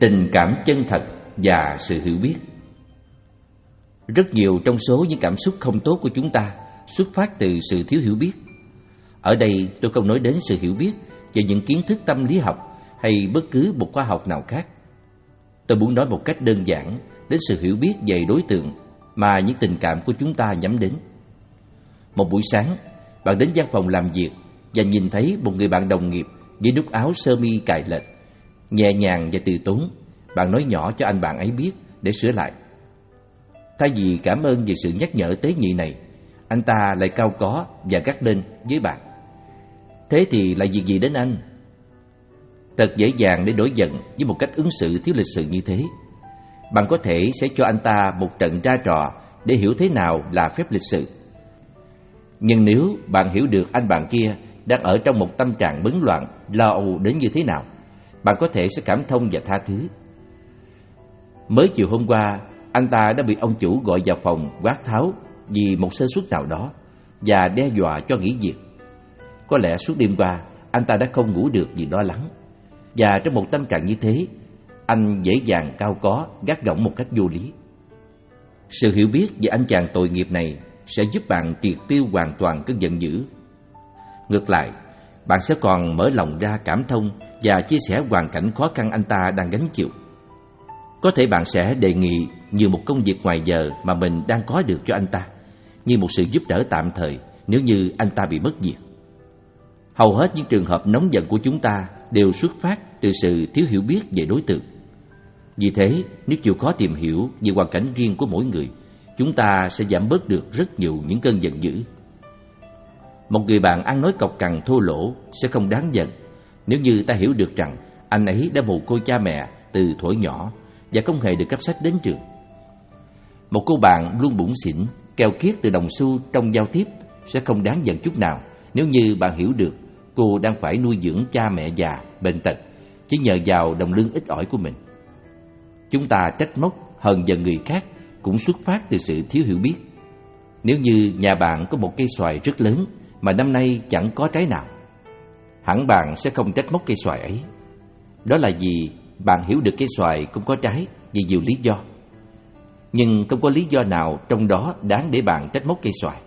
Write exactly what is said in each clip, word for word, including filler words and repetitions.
Tình cảm chân thật và sự hiểu biết. Rất nhiều trong số những cảm xúc không tốt của chúng ta xuất phát từ sự thiếu hiểu biết. Ở đây tôi không nói đến sự hiểu biết về những kiến thức tâm lý học hay bất cứ một khoa học nào khác. Tôi muốn nói một cách đơn giản đến sự hiểu biết về đối tượng mà những tình cảm của chúng ta nhắm đến. Một buổi sáng, bạn đến văn phòng làm việc và nhìn thấy một người bạn đồng nghiệp với nút áo sơ mi cài lệch. Nhẹ nhàng và từ tốn, bạn nói nhỏ cho anh bạn ấy biết để sửa lại. Thay vì cảm ơn về sự nhắc nhở tế nhị này, anh ta lại cau có và gắt lên với bạn: "Thế thì là việc gì đến anh?" Thật dễ dàng để nổi giận với một cách ứng xử thiếu lịch sự như thế. Bạn có thể sẽ cho anh ta một trận ra trò để hiểu thế nào là phép lịch sự. Nhưng nếu bạn hiểu được anh bạn kia đang ở trong một tâm trạng bấn loạn, lo âu đến như thế nào, bạn có thể sẽ cảm thông và tha thứ. Mới chiều hôm qua, anh ta đã bị ông chủ gọi vào phòng quát tháo vì một sơ suất nào đó và đe dọa cho nghỉ việc. Có lẽ suốt đêm qua, anh ta đã không ngủ được vì lo lắng. Và trong một tâm trạng như thế, anh dễ dàng cau có, gắt gỏng một cách vô lý. Sự hiểu biết về anh chàng tội nghiệp này sẽ giúp bạn triệt tiêu hoàn toàn cơn giận dữ. Ngược lại, bạn sẽ còn mở lòng ra cảm thông và chia sẻ hoàn cảnh khó khăn anh ta đang gánh chịu. Có thể bạn sẽ đề nghị nhiều một công việc ngoài giờ mà mình đang có được cho anh ta, như một sự giúp đỡ tạm thời nếu như anh ta bị mất việc. Hầu hết những trường hợp nóng giận của chúng ta đều xuất phát từ sự thiếu hiểu biết về đối tượng. Vì thế, nếu chịu khó tìm hiểu về hoàn cảnh riêng của mỗi người, chúng ta sẽ giảm bớt được rất nhiều những cơn giận dữ. Một người bạn ăn nói cộc cằn thô lỗ sẽ không đáng giận nếu như ta hiểu được rằng anh ấy đã mồ côi cha mẹ từ thuở nhỏ và không hề được cấp sách đến trường. Một cô bạn luôn bủn xỉn, keo kiết từ đồng xu trong giao tiếp sẽ không đáng giận chút nào nếu như bạn hiểu được cô đang phải nuôi dưỡng cha mẹ già, bệnh tật chỉ nhờ vào đồng lương ít ỏi của mình. Chúng ta trách móc, hờn giận người khác cũng xuất phát từ sự thiếu hiểu biết. Nếu như nhà bạn có một cây xoài rất lớn mà năm nay chẳng có trái nào, hẳn bạn sẽ không trách móc cây xoài ấy. Đó là vì bạn hiểu được cây xoài không có trái vì nhiều lý do. Nhưng không có lý do nào trong đó đáng để bạn trách móc cây xoài.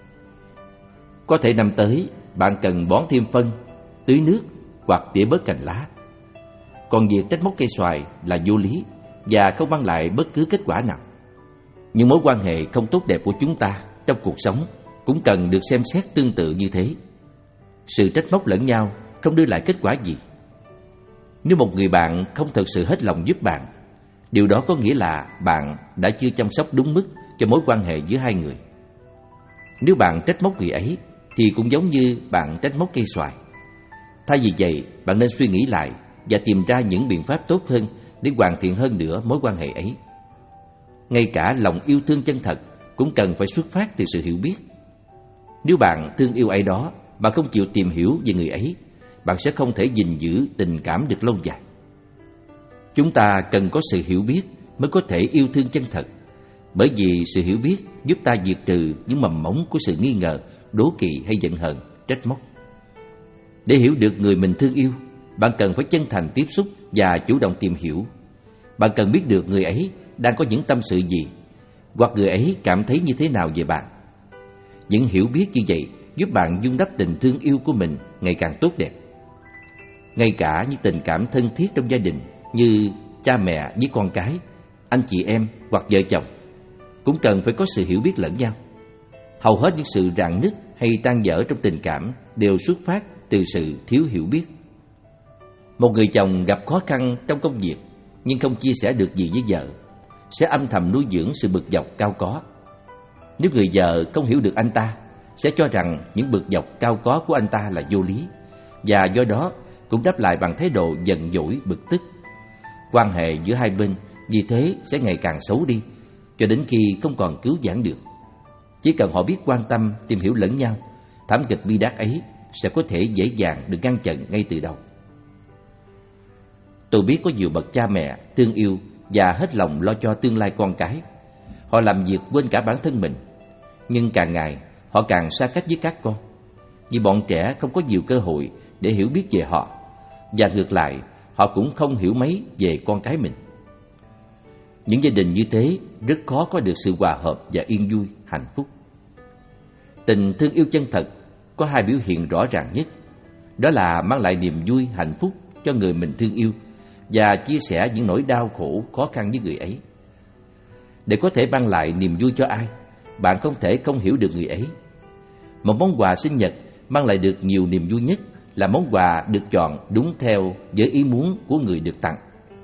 Có thể năm tới bạn cần bón thêm phân, tưới nước hoặc tỉa bớt cành lá. Còn việc trách móc cây xoài là vô lý và không mang lại bất cứ kết quả nào. Những mối quan hệ không tốt đẹp của chúng ta trong cuộc sống cũng cần được xem xét tương tự như thế. Sự trách móc lẫn nhau không đưa lại kết quả gì. Nếu một người bạn không thực sự hết lòng giúp bạn, điều đó có nghĩa là bạn đã chưa chăm sóc đúng mức cho mối quan hệ giữa hai người. Nếu bạn trách móc người ấy thì cũng giống như bạn trách móc cây xoài. Thay vì vậy, bạn nên suy nghĩ lại và tìm ra những biện pháp tốt hơn để hoàn thiện hơn nữa mối quan hệ ấy. Ngay cả lòng yêu thương chân thật cũng cần phải xuất phát từ sự hiểu biết. Nếu bạn thương yêu ai đó mà không chịu tìm hiểu về người ấy, bạn sẽ không thể gìn giữ tình cảm được lâu dài. Chúng ta cần có sự hiểu biết mới có thể yêu thương chân thật, bởi vì sự hiểu biết giúp ta diệt trừ những mầm mống của sự nghi ngờ, đố kỵ hay giận hờn, trách móc. Để hiểu được người mình thương yêu, bạn cần phải chân thành tiếp xúc và chủ động tìm hiểu. Bạn cần biết được người ấy đang có những tâm sự gì, hoặc người ấy cảm thấy như thế nào về bạn. Những hiểu biết như vậy giúp bạn vun đắp tình thương yêu của mình ngày càng tốt đẹp. Ngay cả những tình cảm thân thiết trong gia đình như cha mẹ với con cái, anh chị em hoặc vợ chồng cũng cần phải có sự hiểu biết lẫn nhau. Hầu hết những sự rạn nứt hay tan vỡ trong tình cảm đều xuất phát từ sự thiếu hiểu biết. Một người chồng gặp khó khăn trong công việc nhưng không chia sẻ được gì với vợ sẽ âm thầm nuôi dưỡng sự bực dọc cao có. Nếu người vợ không hiểu được anh ta, sẽ cho rằng những bực dọc cao có của anh ta là vô lý, và do đó cũng đáp lại bằng thái độ giận dỗi, bực tức. Quan hệ giữa hai bên vì thế sẽ ngày càng xấu đi, cho đến khi không còn cứu vãn được. Chỉ cần họ biết quan tâm, tìm hiểu lẫn nhau, thảm kịch bi đát ấy sẽ có thể dễ dàng được ngăn chặn ngay từ đầu. Tôi biết có nhiều bậc cha mẹ thương yêu và hết lòng lo cho tương lai con cái. Họ làm việc quên cả bản thân mình, nhưng càng ngày họ càng xa cách với các con, vì bọn trẻ không có nhiều cơ hội để hiểu biết về họ. Và ngược lại, họ cũng không hiểu mấy về con cái mình. Những gia đình như thế rất khó có được sự hòa hợp và yên vui, hạnh phúc. Tình thương yêu chân thật có hai biểu hiện rõ ràng nhất, đó là mang lại niềm vui, hạnh phúc cho người mình thương yêu và chia sẻ những nỗi đau khổ, khó khăn với người ấy. Để có thể mang lại niềm vui cho ai, bạn không thể không hiểu được người ấy. Một món quà sinh nhật mang lại được nhiều niềm vui nhất là món quà được chọn đúng theo với ý muốn của người được tặng.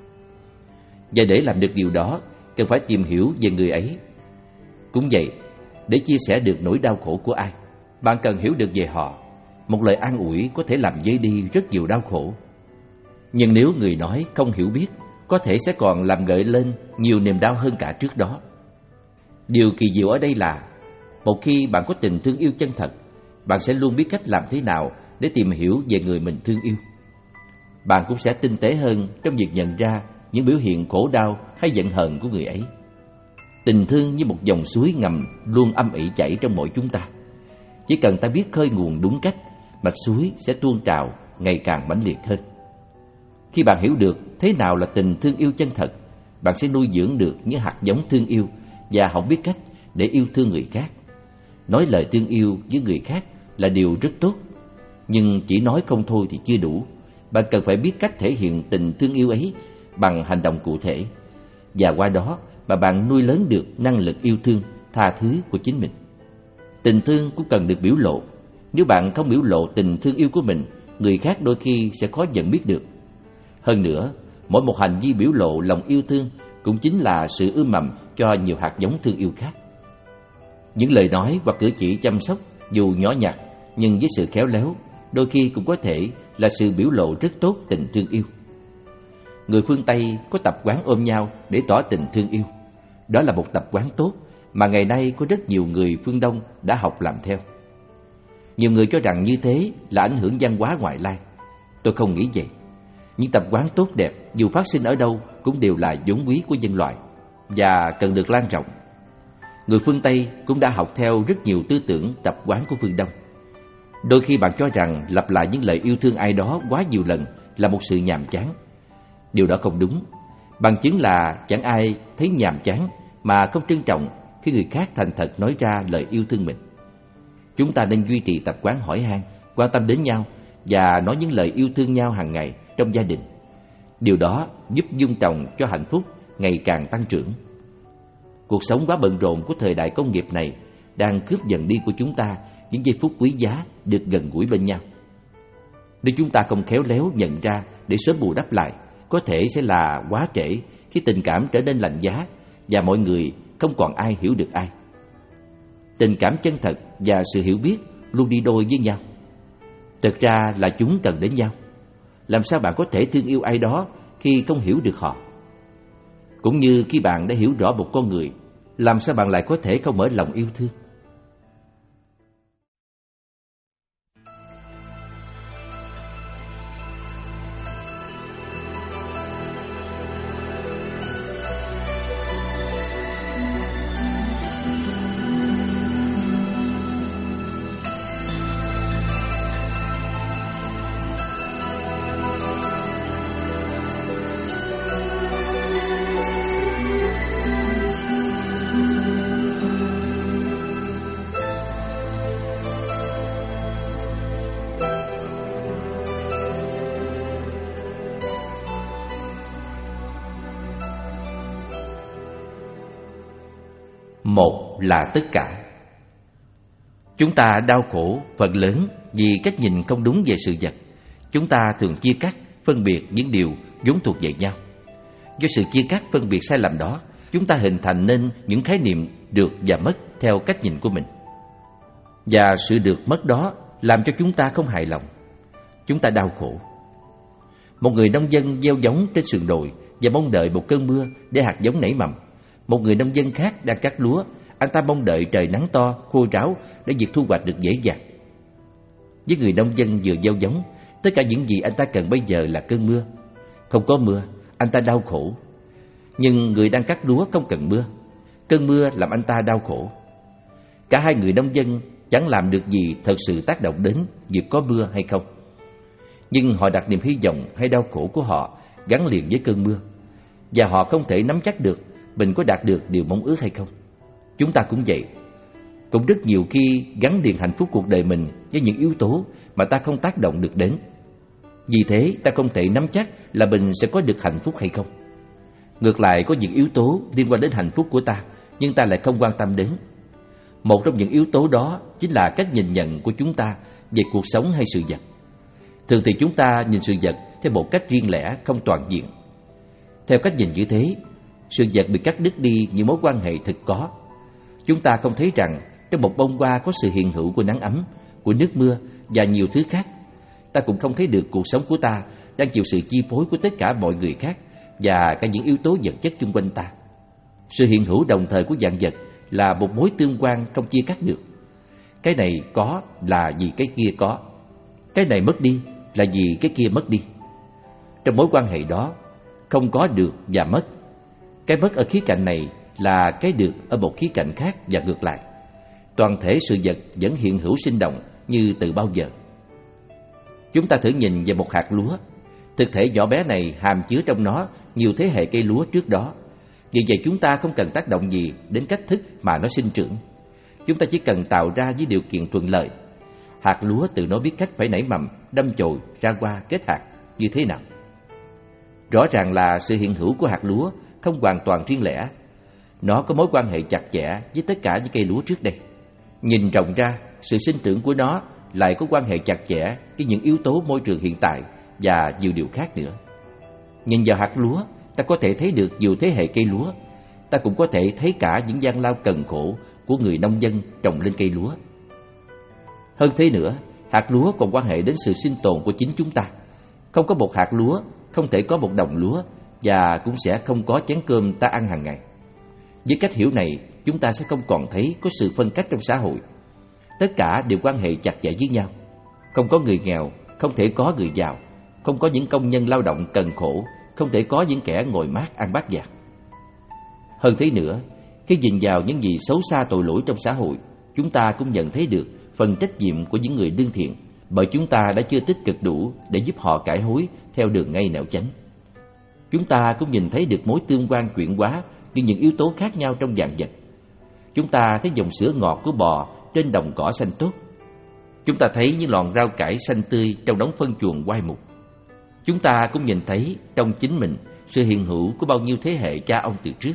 Và để làm được điều đó, cần phải tìm hiểu về người ấy. Cũng vậy, để chia sẻ được nỗi đau khổ của ai, bạn cần hiểu được về họ. Một lời an ủi có thể làm vơi đi rất nhiều đau khổ. Nhưng nếu người nói không hiểu biết, có thể sẽ còn làm gợi lên nhiều niềm đau hơn cả trước đó. Điều kỳ diệu ở đây là, một khi bạn có tình thương yêu chân thật, bạn sẽ luôn biết cách làm thế nào để tìm hiểu về người mình thương yêu. Bạn cũng sẽ tinh tế hơn trong việc nhận ra những biểu hiện khổ đau hay giận hờn của người ấy. Tình thương như một dòng suối ngầm luôn âm ỉ chảy trong mỗi chúng ta. Chỉ cần ta biết khơi nguồn đúng cách, mạch suối sẽ tuôn trào ngày càng mãnh liệt hơn. Khi bạn hiểu được thế nào là tình thương yêu chân thật, bạn sẽ nuôi dưỡng được những hạt giống thương yêu và học biết cách để yêu thương người khác. Nói lời thương yêu với người khác là điều rất tốt, nhưng chỉ nói không thôi thì chưa đủ. Bạn cần phải biết cách thể hiện tình thương yêu ấy bằng hành động cụ thể, và qua đó mà bạn nuôi lớn được năng lực yêu thương, tha thứ của chính mình. Tình thương cũng cần được biểu lộ. Nếu bạn không biểu lộ tình thương yêu của mình, người khác đôi khi sẽ khó nhận biết được. Hơn nữa, mỗi một hành vi biểu lộ lòng yêu thương cũng chính là sự ươm mầm cho nhiều hạt giống thương yêu khác. Những lời nói hoặc cử chỉ chăm sóc dù nhỏ nhặt, nhưng với sự khéo léo, đôi khi cũng có thể là sự biểu lộ rất tốt tình thương yêu. Người phương Tây có tập quán ôm nhau để tỏ tình thương yêu. Đó là một tập quán tốt mà ngày nay có rất nhiều người phương Đông đã học làm theo. Nhiều người cho rằng như thế là ảnh hưởng văn hóa ngoại lai. Tôi không nghĩ vậy. Những tập quán tốt đẹp dù phát sinh ở đâu cũng đều là vốn quý của nhân loại và cần được lan rộng. Người phương Tây cũng đã học theo rất nhiều tư tưởng, tập quán của phương Đông. Đôi khi bạn cho rằng lặp lại những lời yêu thương ai đó quá nhiều lần là một sự nhàm chán. Điều đó không đúng. Bằng chứng là chẳng ai thấy nhàm chán mà không trân trọng khi người khác thành thật nói ra lời yêu thương mình. Chúng ta nên duy trì tập quán hỏi han, quan tâm đến nhau và nói những lời yêu thương nhau hàng ngày trong gia đình. Điều đó giúp dung trồng cho hạnh phúc ngày càng tăng trưởng. Cuộc sống quá bận rộn của thời đại công nghiệp này đang cướp dần đi của chúng ta những giây phút quý giá được gần gũi bên nhau. Nếu chúng ta không khéo léo nhận ra để sớm bù đắp lại, có thể sẽ là quá trễ khi tình cảm trở nên lạnh giá và mọi người không còn ai hiểu được ai. Tình cảm chân thật và sự hiểu biết luôn đi đôi với nhau. Thực ra là chúng cần đến nhau. Làm sao bạn có thể thương yêu ai đó khi không hiểu được họ? Cũng như khi bạn đã hiểu rõ một con người, làm sao bạn lại có thể không mở lòng yêu thương? Một là tất cả. Chúng ta đau khổ phần lớn vì cách nhìn không đúng về sự vật. Chúng ta thường chia cắt, phân biệt những điều vốn thuộc về nhau. Do sự chia cắt, phân biệt sai lầm đó, chúng ta hình thành nên những khái niệm được và mất theo cách nhìn của mình. Và sự được mất đó làm cho chúng ta không hài lòng. Chúng ta đau khổ. Một người nông dân gieo giống trên sườn đồi và mong đợi một cơn mưa để hạt giống nảy mầm. Một người nông dân khác đang cắt lúa, anh ta mong đợi trời nắng to, khô ráo để việc thu hoạch được dễ dàng. Với người nông dân vừa gieo giống, tất cả những gì anh ta cần bây giờ là cơn mưa. Không có mưa, anh ta đau khổ. Nhưng người đang cắt lúa không cần mưa. Cơn mưa làm anh ta đau khổ. Cả hai người nông dân chẳng làm được gì thật sự tác động đến việc có mưa hay không. Nhưng họ đặt niềm hy vọng hay đau khổ của họ gắn liền với cơn mưa, và họ không thể nắm chắc được mình có đạt được điều mong ước hay không. Chúng ta cũng vậy, cũng rất nhiều khi gắn liền hạnh phúc cuộc đời mình với những yếu tố mà ta không tác động được đến. Vì thế ta không thể nắm chắc là mình sẽ có được hạnh phúc hay không. Ngược lại, có những yếu tố liên quan đến hạnh phúc của ta nhưng ta lại không quan tâm đến. Một trong những yếu tố đó chính là cách nhìn nhận của chúng ta về cuộc sống hay sự vật. Thường thì chúng ta nhìn sự vật theo một cách riêng lẻ, không toàn diện. Theo cách nhìn như thế, sự vật bị cắt đứt đi những mối quan hệ thực có. Chúng ta không thấy rằng trong một bông hoa có sự hiện hữu của nắng ấm, của nước mưa và nhiều thứ khác. Ta cũng không thấy được cuộc sống của ta đang chịu sự chi phối của tất cả mọi người khác và cả những yếu tố vật chất xung quanh ta. Sự hiện hữu đồng thời của vạn vật là một mối tương quan không chia cắt được. Cái này có là vì cái kia có, cái này mất đi là vì cái kia mất đi. Trong mối quan hệ đó không có được và mất. Cái mất ở khía cạnh này là cái được ở một khía cạnh khác và ngược lại. Toàn thể sự vật vẫn hiện hữu sinh động như từ bao giờ. Chúng ta thử nhìn về một hạt lúa. Thực thể nhỏ bé này hàm chứa trong nó nhiều thế hệ cây lúa trước đó. Vì vậy chúng ta không cần tác động gì đến cách thức mà nó sinh trưởng. Chúng ta chỉ cần tạo ra với điều kiện thuận lợi. Hạt lúa tự nó biết cách phải nảy mầm, đâm chồi, ra hoa, kết hạt như thế nào. Rõ ràng là sự hiện hữu của hạt lúa không hoàn toàn riêng lẻ. Nó có mối quan hệ chặt chẽ với tất cả những cây lúa trước đây. Nhìn rộng ra, sự sinh trưởng của nó lại có quan hệ chặt chẽ với những yếu tố môi trường hiện tại và nhiều điều khác nữa. Nhìn vào hạt lúa, ta có thể thấy được nhiều thế hệ cây lúa. Ta cũng có thể thấy cả những gian lao cần khổ của người nông dân trồng lên cây lúa. Hơn thế nữa, hạt lúa còn quan hệ đến sự sinh tồn của chính chúng ta. Không có một hạt lúa, không thể có một đồng lúa, và cũng sẽ không có chén cơm ta ăn hàng ngày. Với cách hiểu này, chúng ta sẽ không còn thấy có sự phân cách trong xã hội. Tất cả đều quan hệ chặt chẽ với nhau. Không có người nghèo, không thể có người giàu. Không có những công nhân lao động cần khổ, không thể có những kẻ ngồi mát ăn bát vàng. Hơn thế nữa, khi nhìn vào những gì xấu xa tội lỗi trong xã hội, chúng ta cũng nhận thấy được phần trách nhiệm của những người lương thiện, bởi chúng ta đã chưa tích cực đủ để giúp họ cải hối theo đường ngay nẻo chánh. Chúng ta cũng nhìn thấy được mối tương quan chuyển hóa với những yếu tố khác nhau trong vạn vật. Chúng ta thấy dòng sữa ngọt của bò trên đồng cỏ xanh tốt. Chúng ta thấy những lọn rau cải xanh tươi trong đống phân chuồng oai mục. Chúng ta cũng nhìn thấy trong chính mình sự hiện hữu của bao nhiêu thế hệ cha ông từ trước.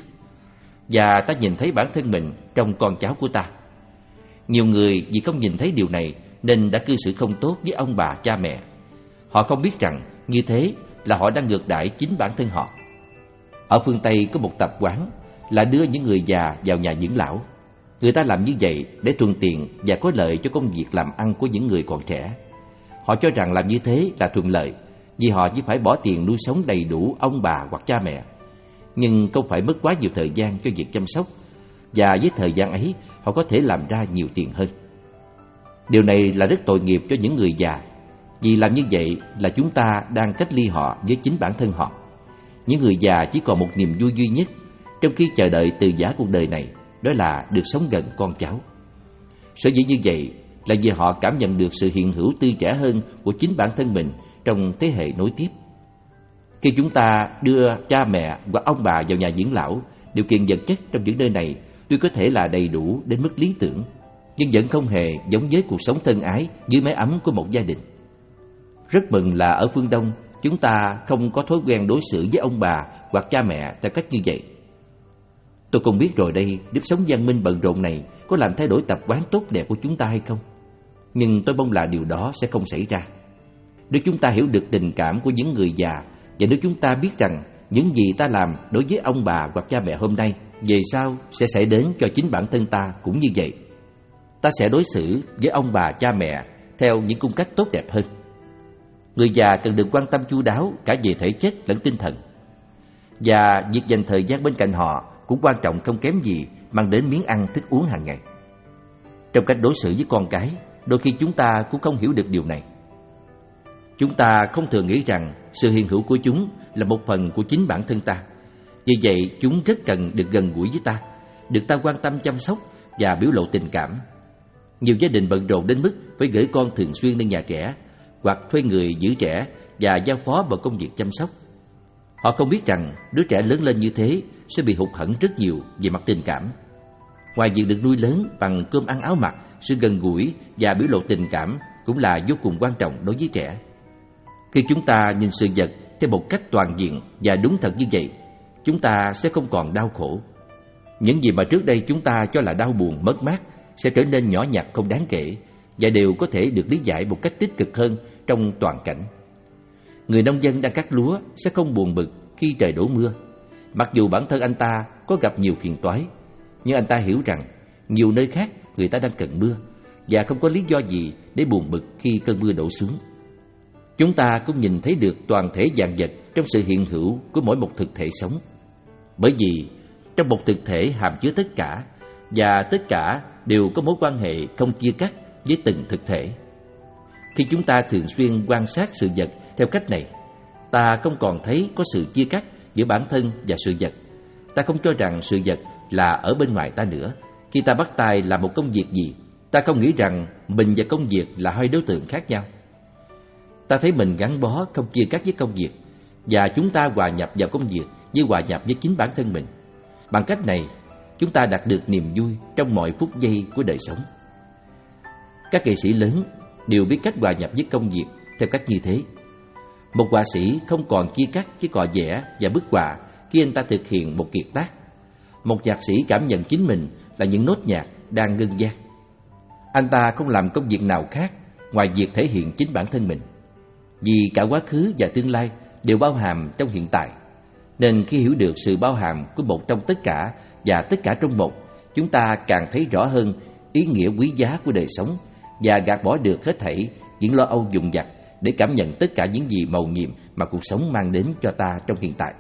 Và ta nhìn thấy bản thân mình trong con cháu của ta. Nhiều người vì không nhìn thấy điều này nên đã cư xử không tốt với ông bà cha mẹ. Họ không biết rằng như thế là họ đang ngược đãi chính bản thân họ. Ở phương Tây có một tập quán là đưa những người già vào nhà dưỡng lão. Người ta làm như vậy để thuận tiện và có lợi cho công việc làm ăn của những người còn trẻ. Họ cho rằng làm như thế là thuận lợi, vì họ chỉ phải bỏ tiền nuôi sống đầy đủ ông bà hoặc cha mẹ, nhưng không phải mất quá nhiều thời gian cho việc chăm sóc, và với thời gian ấy họ có thể làm ra nhiều tiền hơn. Điều này là rất tội nghiệp cho những người già, vì làm như vậy là chúng ta đang cách ly họ với chính bản thân họ. Những người già chỉ còn một niềm vui duy nhất trong khi chờ đợi từ giã cuộc đời này, đó là được sống gần con cháu. Sở dĩ như vậy là vì họ cảm nhận được sự hiện hữu tươi trẻ hơn của chính bản thân mình trong thế hệ nối tiếp. Khi chúng ta đưa cha mẹ hoặc ông bà vào nhà dưỡng lão, điều kiện vật chất trong những nơi này tuy có thể là đầy đủ đến mức lý tưởng, nhưng vẫn không hề giống với cuộc sống thân ái dưới mái ấm của một gia đình. Rất mừng là ở phương Đông, chúng ta không có thói quen đối xử với ông bà hoặc cha mẹ theo cách như vậy. Tôi không biết rồi đây, nếp sống văn minh bận rộn này có làm thay đổi tập quán tốt đẹp của chúng ta hay không. Nhưng tôi mong là điều đó sẽ không xảy ra. Nếu chúng ta hiểu được tình cảm của những người già, và nếu chúng ta biết rằng những gì ta làm đối với ông bà hoặc cha mẹ hôm nay, về sau sẽ xảy đến cho chính bản thân ta cũng như vậy, ta sẽ đối xử với ông bà cha mẹ theo những cung cách tốt đẹp hơn. Người già cần được quan tâm chu đáo cả về thể chất lẫn tinh thần, và việc dành thời gian bên cạnh họ cũng quan trọng không kém gì mang đến miếng ăn thức uống hàng ngày. Trong cách đối xử với con cái, đôi khi chúng ta cũng không hiểu được điều này. Chúng ta không thường nghĩ rằng sự hiện hữu của chúng là một phần của chính bản thân ta. Vì vậy, chúng rất cần được gần gũi với ta, được ta quan tâm chăm sóc và biểu lộ tình cảm. Nhiều gia đình bận rộn đến mức phải gửi con thường xuyên lên nhà trẻ, hoặc thuê người giữ trẻ và giao phó vào công việc chăm sóc. Họ không biết rằng đứa trẻ lớn lên như thế sẽ bị hụt hẫng rất nhiều về mặt tình cảm. Ngoài việc được nuôi lớn bằng cơm ăn áo mặc, sự gần gũi và biểu lộ tình cảm cũng là vô cùng quan trọng đối với trẻ. Khi chúng ta nhìn sự vật theo một cách toàn diện và đúng thật như vậy, chúng ta sẽ không còn đau khổ. Những gì mà trước đây chúng ta cho là đau buồn, mất mát sẽ trở nên nhỏ nhặt không đáng kể và đều có thể được lý giải một cách tích cực hơn trong toàn cảnh. Người nông dân đang cắt lúa sẽ không buồn bực khi trời đổ mưa. Mặc dù bản thân anh ta có gặp nhiều phiền toái, nhưng anh ta hiểu rằng nhiều nơi khác người ta đang cần mưa và không có lý do gì để buồn bực khi cơn mưa đổ xuống. Chúng ta cũng nhìn thấy được toàn thể vạn vật trong sự hiện hữu của mỗi một thực thể sống. Bởi vì trong một thực thể hàm chứa tất cả, và tất cả đều có mối quan hệ không chia cắt với từng thực thể. Khi chúng ta thường xuyên quan sát sự vật theo cách này, ta không còn thấy có sự chia cắt giữa bản thân và sự vật. Ta không cho rằng sự vật là ở bên ngoài ta nữa. Khi ta bắt tay làm một công việc gì, ta không nghĩ rằng mình và công việc là hai đối tượng khác nhau. Ta thấy mình gắn bó không chia cắt với công việc, và chúng ta hòa nhập vào công việc như hòa nhập với chính bản thân mình. Bằng cách này, chúng ta đạt được niềm vui trong mọi phút giây của đời sống. Các nghệ sĩ lớn đều biết cách hòa nhập với công việc theo cách như thế. Một họa sĩ không còn chia cắt với cọ vẽ và bức họa khi anh ta thực hiện một kiệt tác. Một nhạc sĩ cảm nhận chính mình là những nốt nhạc đang ngân vang. Anh ta không làm công việc nào khác ngoài việc thể hiện chính bản thân mình. Vì cả quá khứ và tương lai đều bao hàm trong hiện tại, nên khi hiểu được sự bao hàm của một trong tất cả và tất cả trong một, chúng ta càng thấy rõ hơn ý nghĩa quý giá của đời sống và gạt bỏ được hết thảy những lo âu dùng dặt để cảm nhận tất cả những gì mầu nhiệm mà cuộc sống mang đến cho ta trong hiện tại.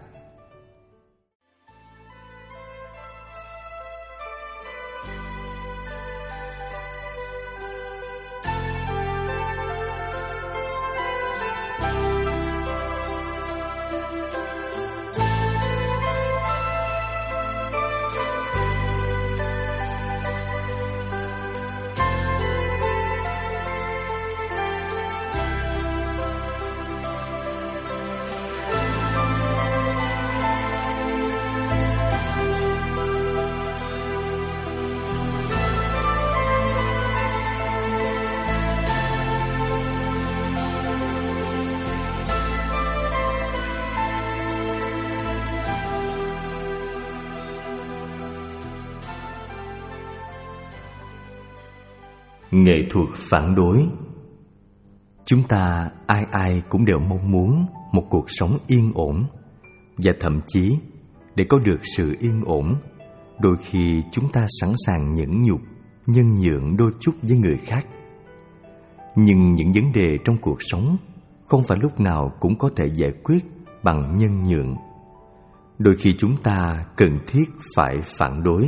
Nghệ thuật phản đối. Chúng ta ai ai cũng đều mong muốn một cuộc sống yên ổn, và thậm chí để có được sự yên ổn, đôi khi chúng ta sẵn sàng nhẫn nhục, nhân nhượng đôi chút với người khác. Nhưng những vấn đề trong cuộc sống không phải lúc nào cũng có thể giải quyết bằng nhân nhượng. Đôi khi chúng ta cần thiết phải phản đối.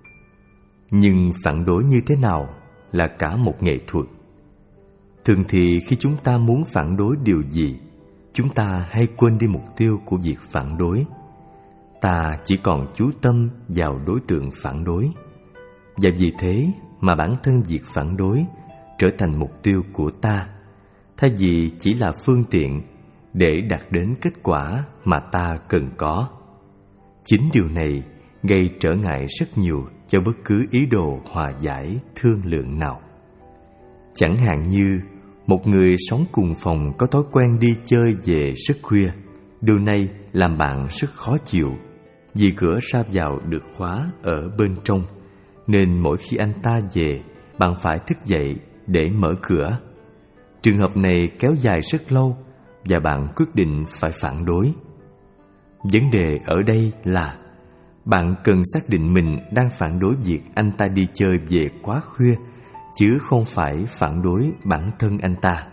Nhưng phản đối như thế nào là cả một nghệ thuật. Thường thì khi chúng ta muốn phản đối điều gì, chúng ta hay quên đi mục tiêu của việc phản đối. Ta chỉ còn chú tâm vào đối tượng phản đối, và vì thế mà bản thân việc phản đối trở thành mục tiêu của ta, thay vì chỉ là phương tiện để đạt đến kết quả mà ta cần có. Chính điều này gây trở ngại rất nhiều cho bất cứ ý đồ hòa giải, thương lượng nào. Chẳng hạn như một người sống cùng phòng có thói quen đi chơi về rất khuya. Điều này làm bạn rất khó chịu, vì cửa ra vào được khóa ở bên trong, nên mỗi khi anh ta về, bạn phải thức dậy để mở cửa. Trường hợp này kéo dài rất lâu, và bạn quyết định phải phản đối. Vấn đề ở đây là bạn cần xác định mình đang phản đối việc anh ta đi chơi về quá khuya, chứ không phải phản đối bản thân anh ta.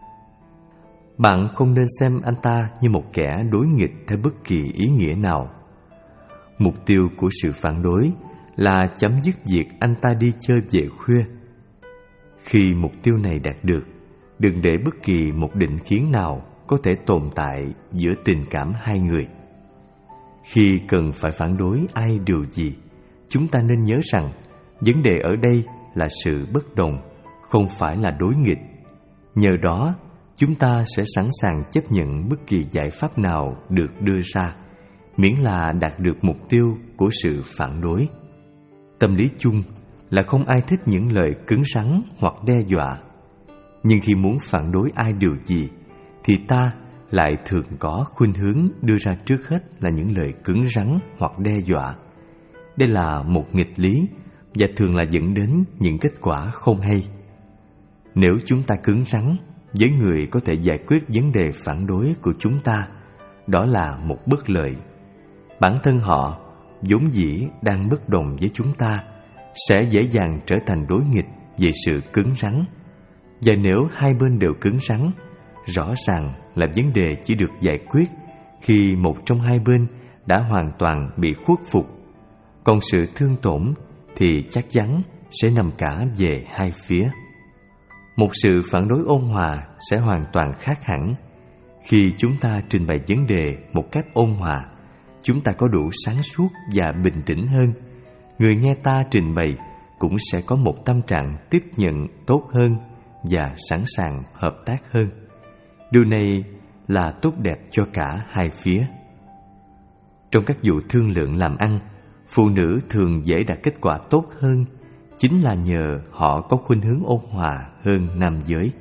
Bạn không nên xem anh ta như một kẻ đối nghịch theo bất kỳ ý nghĩa nào. Mục tiêu của sự phản đối là chấm dứt việc anh ta đi chơi về khuya. Khi mục tiêu này đạt được, đừng để bất kỳ một định kiến nào có thể tồn tại giữa tình cảm hai người. Khi cần phải phản đối ai điều gì, chúng ta nên nhớ rằng vấn đề ở đây là sự bất đồng, không phải là đối nghịch. Nhờ đó, chúng ta sẽ sẵn sàng chấp nhận bất kỳ giải pháp nào được đưa ra, miễn là đạt được mục tiêu của sự phản đối. Tâm lý chung là không ai thích những lời cứng rắn hoặc đe dọa. Nhưng khi muốn phản đối ai điều gì, thì ta lại thường có khuynh hướng đưa ra trước hết là những lời cứng rắn hoặc đe dọa. Đây là một nghịch lý và thường là dẫn đến những kết quả không hay. Nếu chúng ta cứng rắn với người có thể giải quyết vấn đề phản đối của chúng ta, đó là một bất lợi. Bản thân họ vốn dĩ đang bất đồng với chúng ta sẽ dễ dàng trở thành đối nghịch về sự cứng rắn. Và nếu hai bên đều cứng rắn, rõ ràng là vấn đề chỉ được giải quyết khi một trong hai bên đã hoàn toàn bị khuất phục. Còn sự thương tổn thì chắc chắn sẽ nằm cả về hai phía. Một sự phản đối ôn hòa sẽ hoàn toàn khác hẳn. Khi chúng ta trình bày vấn đề một cách ôn hòa, chúng ta có đủ sáng suốt và bình tĩnh hơn. Người nghe ta trình bày cũng sẽ có một tâm trạng tiếp nhận tốt hơn và sẵn sàng hợp tác hơn. Điều này là tốt đẹp cho cả hai phía. Trong các vụ thương lượng làm ăn, phụ nữ thường dễ đạt kết quả tốt hơn, chính là nhờ họ có khuynh hướng ôn hòa hơn nam giới.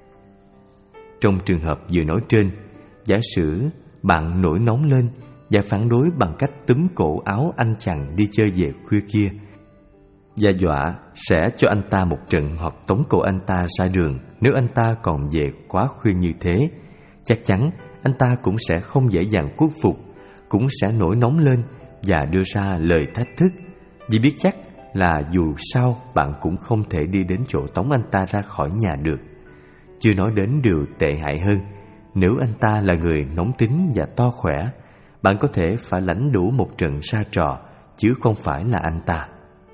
Trong trường hợp vừa nói trên, giả sử bạn nổi nóng lên và phản đối bằng cách túm cổ áo anh chàng đi chơi về khuya kia, và dọa sẽ cho anh ta một trận hoặc tống cổ anh ta ra đường nếu anh ta còn về quá khuya như thế, chắc chắn anh ta cũng sẽ không dễ dàng khuất phục, cũng sẽ nổi nóng lên và đưa ra lời thách thức, vì biết chắc là dù sao bạn cũng không thể đi đến chỗ tống anh ta ra khỏi nhà được. Chưa nói đến điều tệ hại hơn, nếu anh ta là người nóng tính và to khỏe, bạn có thể phải lãnh đủ một trận ra trò, chứ không phải là anh ta.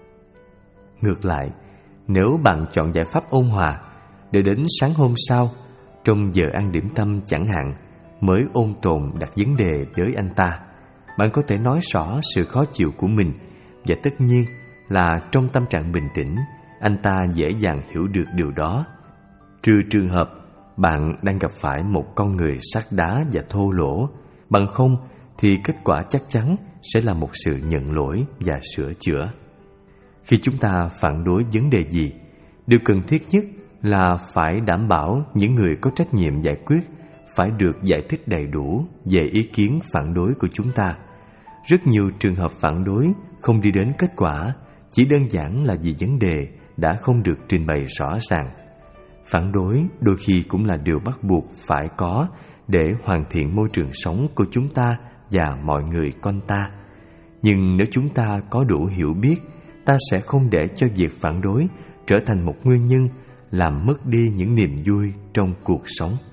Ngược lại, nếu bạn chọn giải pháp ôn hòa, để đến sáng hôm sau, trong giờ ăn điểm tâm chẳng hạn, mới ôn tồn đặt vấn đề với anh ta, bạn có thể nói rõ sự khó chịu của mình, và tất nhiên là trong tâm trạng bình tĩnh, anh ta dễ dàng hiểu được điều đó. Trừ trường hợp bạn đang gặp phải một con người sắt đá và thô lỗ, bằng không thì kết quả chắc chắn sẽ là một sự nhận lỗi và sửa chữa. Khi chúng ta phản đối vấn đề gì, điều cần thiết nhất là phải đảm bảo những người có trách nhiệm giải quyết phải được giải thích đầy đủ về ý kiến phản đối của chúng ta. Rất nhiều trường hợp phản đối không đi đến kết quả chỉ đơn giản là vì vấn đề đã không được trình bày rõ ràng. Phản đối đôi khi cũng là điều bắt buộc phải có để hoàn thiện môi trường sống của chúng ta và mọi người quanh ta. Nhưng nếu chúng ta có đủ hiểu biết, ta sẽ không để cho việc phản đối trở thành một nguyên nhân làm mất đi những niềm vui trong cuộc sống.